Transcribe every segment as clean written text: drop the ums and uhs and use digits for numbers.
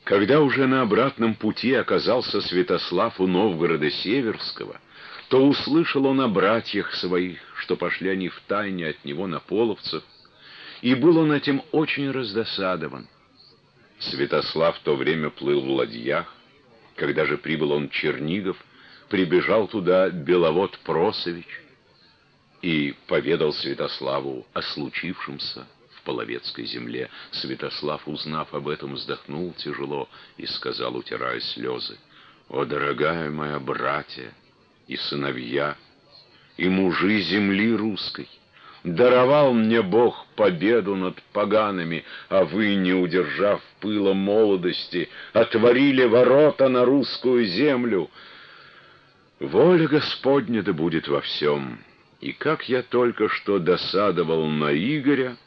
Когда уже на обратном пути оказался Святослав у Новгорода Северского, то услышал он о братьях своих, что пошли они втайне от него на половцев, и был он этим очень раздосадован. Святослав в то время плыл в ладьях. Когда же прибыл он в Чернигов, прибежал туда Беловод Просович и поведал Святославу о случившемся в Половецкой земле. Святослав, узнав об этом, вздохнул тяжело и сказал, утирая слезы: «О, дорогая моя братья и сыновья, и мужи земли русской! Даровал мне Бог победу над погаными, а вы, не удержав пыла молодости, отворили ворота на русскую землю. Воля Господня да будет во всем. И как я только что досадовал на Игоря,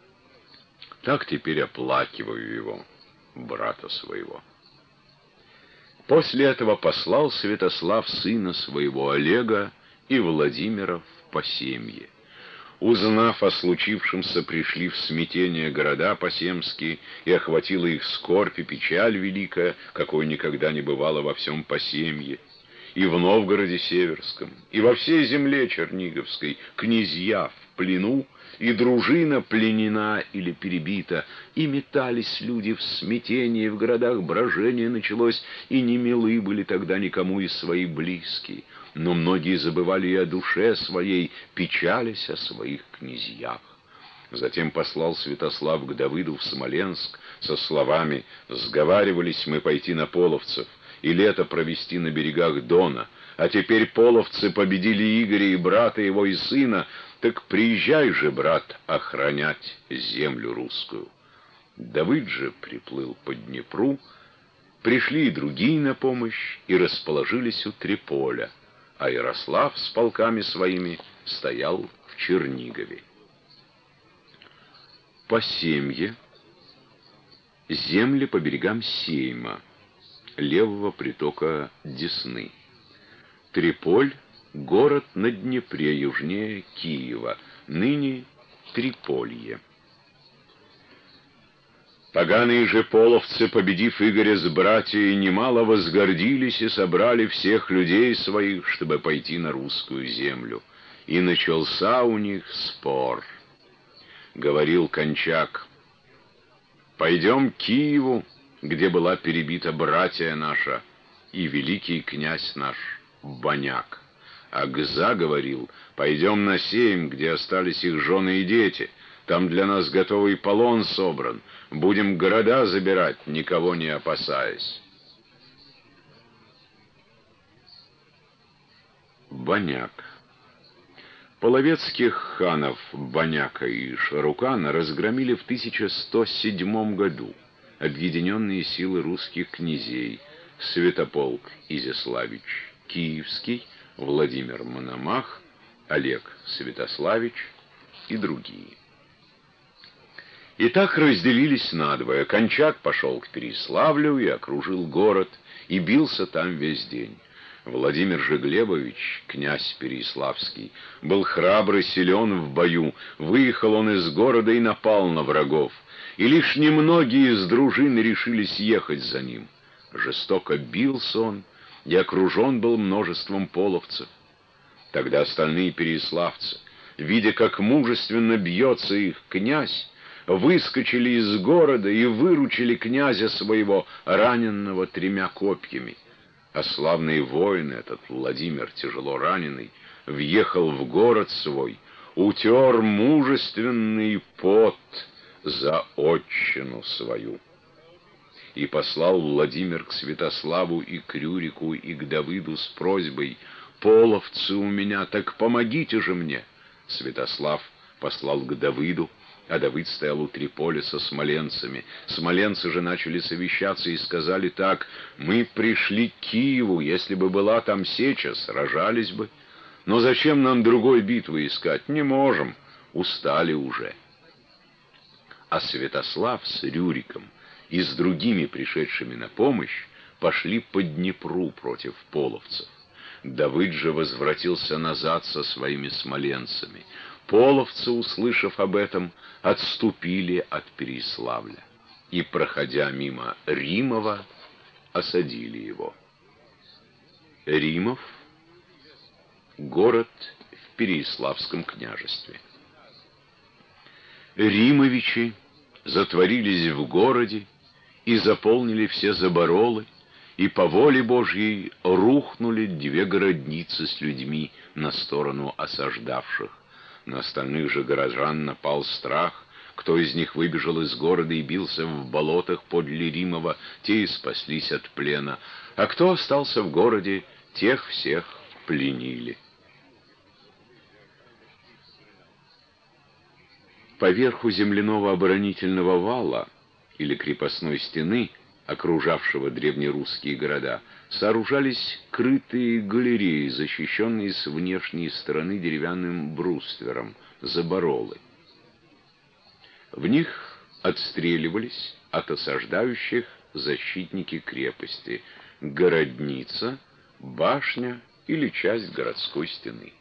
так теперь оплакиваю его, брата своего». После этого послал Святослав сына своего Олега и Владимира в Посемье. Узнав о случившемся, пришли в смятение города посемские, и охватила их скорбь и печаль великая, какой никогда не бывало во всем Посемье. И в Новгороде Северском, и во всей земле Черниговской князья в плену, и дружина пленена или перебита, и метались люди в смятении, в городах брожение началось, и не милы были тогда никому из своих близкие. Но многие забывали и о душе своей, печались о своих князьях. Затем послал Святослав к Давыду в Смоленск со словами: «Сговаривались мы пойти на половцев и лето провести на берегах Дона, а теперь половцы победили Игоря и брата его и сына, так приезжай же, брат, охранять землю русскую». Давыд же приплыл по Днепру, пришли и другие на помощь, и расположились у Триполя, а Ярослав с полками своими стоял в Чернигове. Посемье — земли по берегам Сейма, левого притока Десны. Триполь — город на Днепре, южнее Киева, ныне Триполье. Поганые же половцы, победив Игоря с братьями, немало возгордились и собрали всех людей своих, чтобы пойти на русскую землю. И начался у них спор. Говорил Кончак: «Пойдем к Киеву, где была перебита братья наша и великий князь наш Баняк». А Гза говорил: «Пойдем на Сейм, где остались их жены и дети. Там для нас готовый полон собран. Будем города забирать, никого не опасаясь». Баняк. Половецких ханов Баняка и Шарукана разгромили в 1107 году объединенные силы русских князей Святополк Изяславич Киевский, Владимир Мономах, Олег Святославич и другие. И так разделились надвое. Кончак пошел к Переславлю и окружил город, и бился там весь день. Владимир же Глебович, князь Переяславский, был храбрый, силен в бою. Выехал он из города и напал на врагов, и лишь немногие из дружин решились ехать за ним. Жестоко бился он, и окружен был множеством половцев. Тогда остальные переяславцы, видя, как мужественно бьется их князь, выскочили из города и выручили князя своего, раненного 3 копьями. А славный воин этот, Владимир, тяжело раненый, въехал в город свой, утер мужественный пот за отчину свою. И послал Владимир к Святославу и к Рюрику и к Давыду с просьбой: «Половцы у меня, так помогите же мне». Святослав послал к Давыду, а Давыд стоял у Триполя со смоленцами. Смоленцы же начали совещаться и сказали так: «Мы пришли к Киеву, если бы была там сеча, сражались бы. Но зачем нам другой битвы искать? Не можем, устали уже». А Святослав с Рюриком и с другими пришедшими на помощь пошли по Днепру против половцев. Давыд же возвратился назад со своими смоленцами. Половцы, услышав об этом, отступили от Переяславля. и, проходя мимо Римова, осадили его. Римов — город в Переяславском княжестве. Римовичи затворились в городе и заполнили все заборолы, и по воле Божьей рухнули 2 городницы с людьми на сторону осаждавших. На остальных же горожан напал страх. Кто из них выбежал из города и бился в болотах подле Римова, те и спаслись от плена, а кто остался в городе, тех всех пленили. Поверху земляного оборонительного вала или крепостной стены, окружавшего древнерусские города, сооружались крытые галереи, защищенные с внешней стороны деревянным бруствером, заборолы. В них отстреливались от осаждающих защитники крепости, городница, башня или часть городской стены.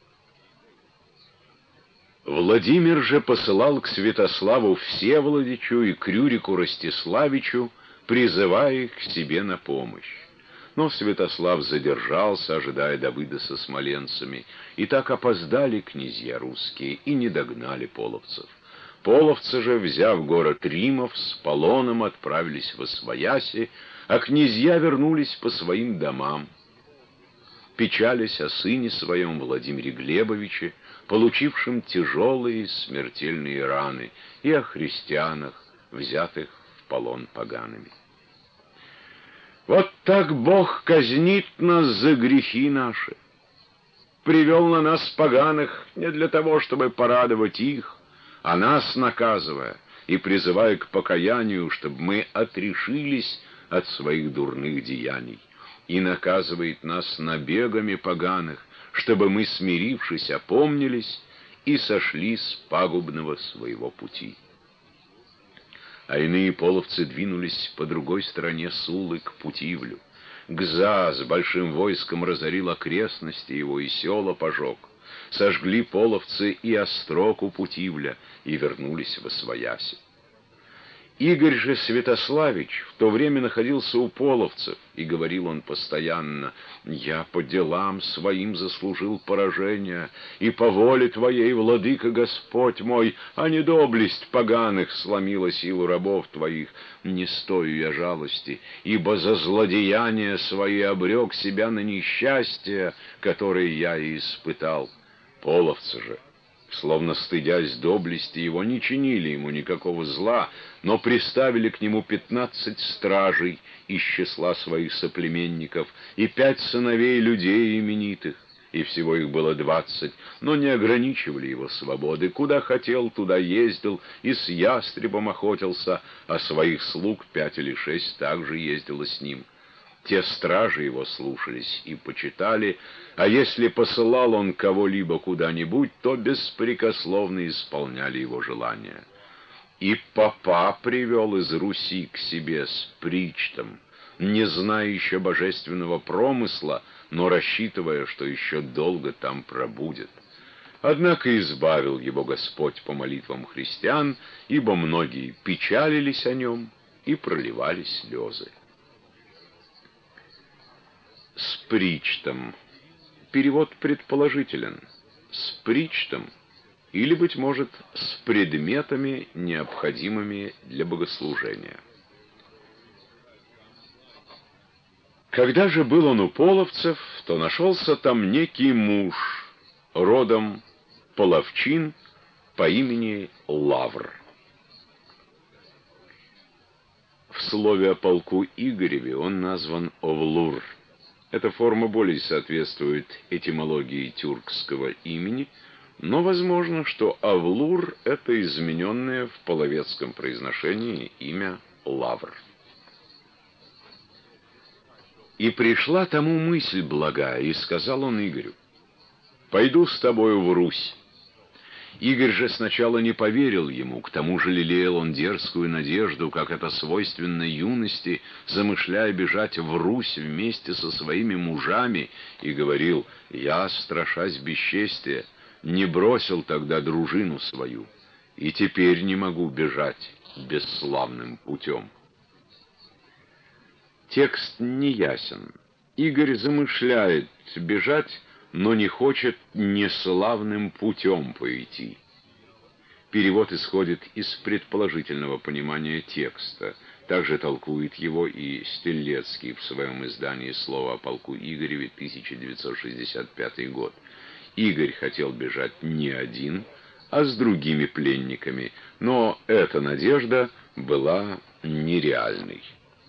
Владимир же посылал к Святославу Всеволодичу и к Рюрику Ростиславичу, призывая их к себе на помощь. Но Святослав задержался, ожидая Давыда со смоленцами, и так опоздали князья русские и не догнали половцев. Половцы же, взяв город Римов, с полоном отправились во свояси, а князья вернулись по своим домам. Печались о сыне своем Владимире Глебовиче, получившем тяжелые смертельные раны, и о христианах, взятых в полон погаными. Вот так Бог казнит нас за грехи наши. Привел на нас поганых не для того, чтобы порадовать их, а нас наказывая и призывая к покаянию, чтобы мы отрешились от своих дурных деяний, и наказывает нас набегами поганых, чтобы мы, смирившись, опомнились и сошли с пагубного своего пути. А иные половцы двинулись по другой стороне Сулы к Путивлю. Гза с большим войском разорил окрестности его и села пожег. Сожгли половцы и острог у Путивля и вернулись восвояси. Игорь же Святославич в то время находился у половцев, и говорил он постоянно: «Я по делам своим заслужил поражение, и по воле Твоей, владыка Господь мой, а не доблесть поганых сломила силу рабов Твоих. Не стою я жалости, ибо за злодеяния свои обрек себя на несчастье, которое я и испытал». Половцы же, словно стыдясь доблести его, не чинили ему никакого зла, но приставили к нему 15 стражей из числа своих соплеменников и 5 сыновей людей именитых, и всего их было 20, но не ограничивали его свободы. Куда хотел, туда ездил и с ястребом охотился, а своих слуг 5 или 6 также ездило с ним. Те стражи его слушались и почитали, а если посылал он кого-либо куда-нибудь, то беспрекословно исполняли его желания. И попа привел из Руси к себе с причтом, не зная еще божественного промысла, но рассчитывая, что еще долго там пробудет. Однако избавил его Господь по молитвам христиан, ибо многие печалились о нем и проливали слезы. С причтом. Перевод предположителен. С причтом, или, быть может, с предметами, необходимыми для богослужения. Когда же был он у половцев, то нашелся там некий муж, родом половчин, по имени Лавр. В слове о полку Игореве он назван Овлур. Эта форма более соответствует этимологии тюркского имени, но возможно, что Авлур — это измененное в половецком произношении имя Лавр. И пришла тому мысль благая, и сказал он Игорю: «Пойду с тобою в Русь». Игорь же сначала не поверил ему, к тому же лелеял он дерзкую надежду, как это свойственно юности, замышляя бежать в Русь вместе со своими мужами, и говорил: «Я, страшась бесчестия, не бросил тогда дружину свою, и теперь не могу бежать, бесславным путем. Текст неясен. Игорь замышляет бежать, но не хочет неславным путем пойти. Перевод исходит из предположительного понимания текста. Также толкует его и Стелецкий в своем издании «Слово о полку Игореве», 1965 год. Игорь хотел бежать не один, а с другими пленниками, но эта надежда была нереальной.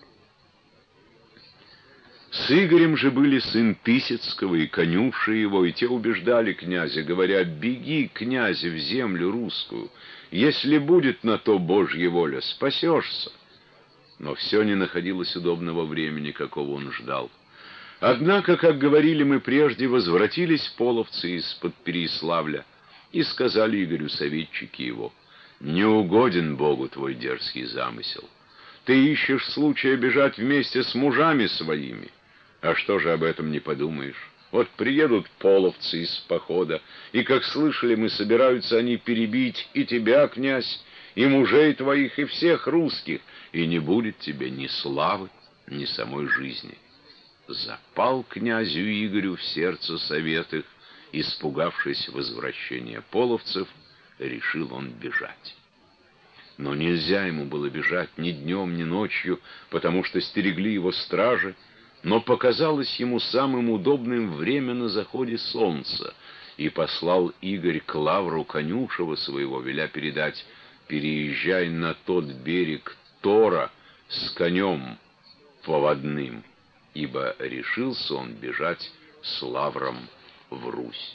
С Игорем же были сын Тысяцкого и конюши его, и те убеждали князя, говоря: «Беги, князь, в землю русскую, если будет на то Божья воля, спасешься». Но все не находилось удобного времени, какого он ждал. Однако, как говорили мы прежде, возвратились половцы из-под Переяславля и сказали Игорю советчики его: «Не угоден Богу твой дерзкий замысел. Ты ищешь случая бежать вместе с мужами своими. А что же об этом не подумаешь? Вот приедут половцы из похода, и, как слышали мы, собираются они перебить и тебя, князь, и мужей твоих, и всех русских, и не будет тебе ни славы, ни самой жизни». Запал князю Игорю в сердце совет их, испугавшись возвращения половцев, решил он бежать. Но нельзя ему было бежать ни днем, ни ночью, потому что стерегли его стражи, но показалось ему самым удобным время на заходе солнца, и послал Игорь к Лавру конюшева своего, веля передать: «Переезжай на тот берег Тора с конем поводным», ибо решился он бежать с Лавром в Русь.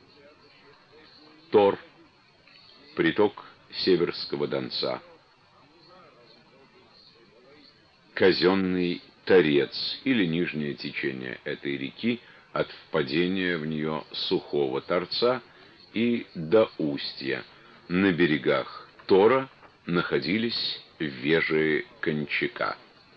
Тор — приток Северского Донца. Казенный торец или нижнее течение этой реки от впадения в нее Сухого Торца и до устья. На берегах Тора находились вежи Кончака.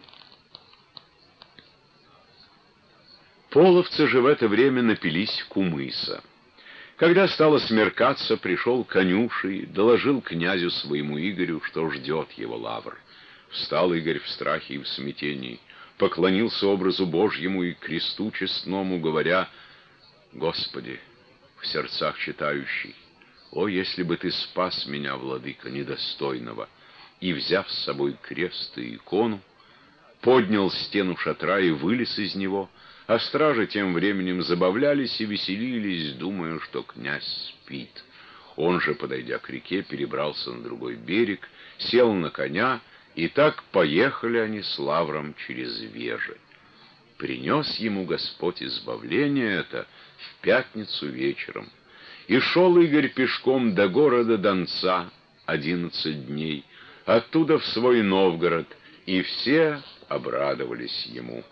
Половцы же в это время напились кумыса. Когда стало смеркаться, пришел конюший, доложил князю своему Игорю, что ждет его Лавр. Встал Игорь в страхе и в смятении, поклонился образу Божьему и кресту честному, говоря: «Господи, в сердцах читающий, о, если бы ты спас меня, владыка, недостойного!» И, взяв с собой крест и икону, поднял стену шатра и вылез из него, а стражи тем временем забавлялись и веселились, думая, что князь спит. Он же, подойдя к реке, перебрался на другой берег, сел на коня, и так поехали они с Лавром через вежи. Принес ему Господь избавление это в пятницу вечером. И шел Игорь пешком до города Донца 11 дней, оттуда в свой Новгород, и все обрадовались ему.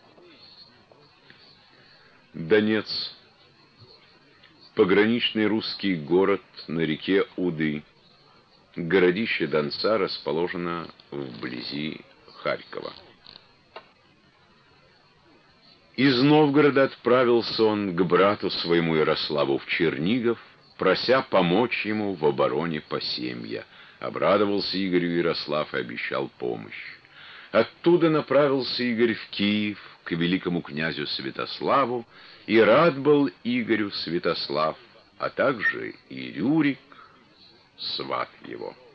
Донец — пограничный русский город на реке Уды. Городище Донца расположено вблизи Харькова. Из Новгорода отправился он к брату своему Ярославу в Чернигов, прося помочь ему в обороне Посемья. Обрадовался Игорю Ярослав и обещал помощь. Оттуда направился Игорь в Киев к великому князю Святославу, и рад был Игорю Святослав, а также и Рюрик, сват его.